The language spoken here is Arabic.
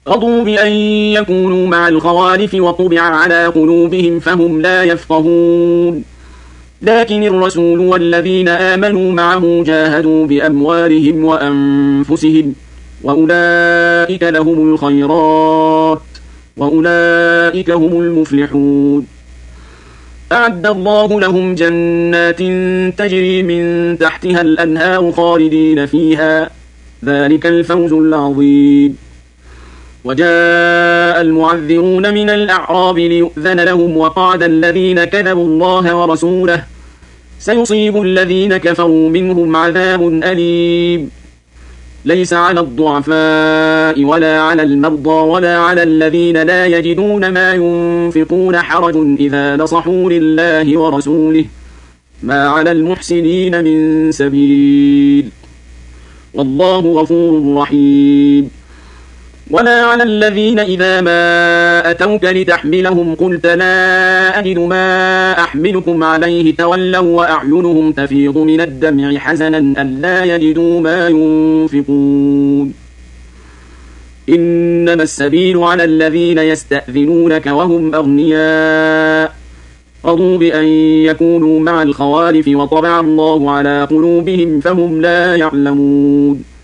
رضوا بأن يكونوا مع الخوالف وطبع على قلوبهم فهم لا يفقهون لكن الرسول والذين آمنوا معه جاهدوا بأموالهم وأنفسهم وأولئك لهم الخيرات وأولئك هم المفلحون أعد الله لهم جنات تجري من تحتها الأنهار خالدين فيها ذلك الفوز العظيم وجاء المعذرون من الأعراب ليؤذن لهم وقعد الذين كذبوا الله ورسوله سيصيب الذين كفروا منهم عذاب أليم ليس على الضعفاء ولا على المرضى ولا على الذين لا يجدون ما ينفقون حرج إذا نصحوا لله ورسوله ما على المحسنين من سبيل والله غفور رحيم ولا على الذين إذا ما أتوك لتحملهم قلت لا أجد ما أحملكم عليه تولوا وأعينهم تفيض من الدمع حزنا ألا يجدوا ما ينفقون إنما السبيل على الذين يستأذنونك وهم أغنياء رضوا بأن يكونوا مع الخوالف وطبع الله على قلوبهم فهم لا يعلمون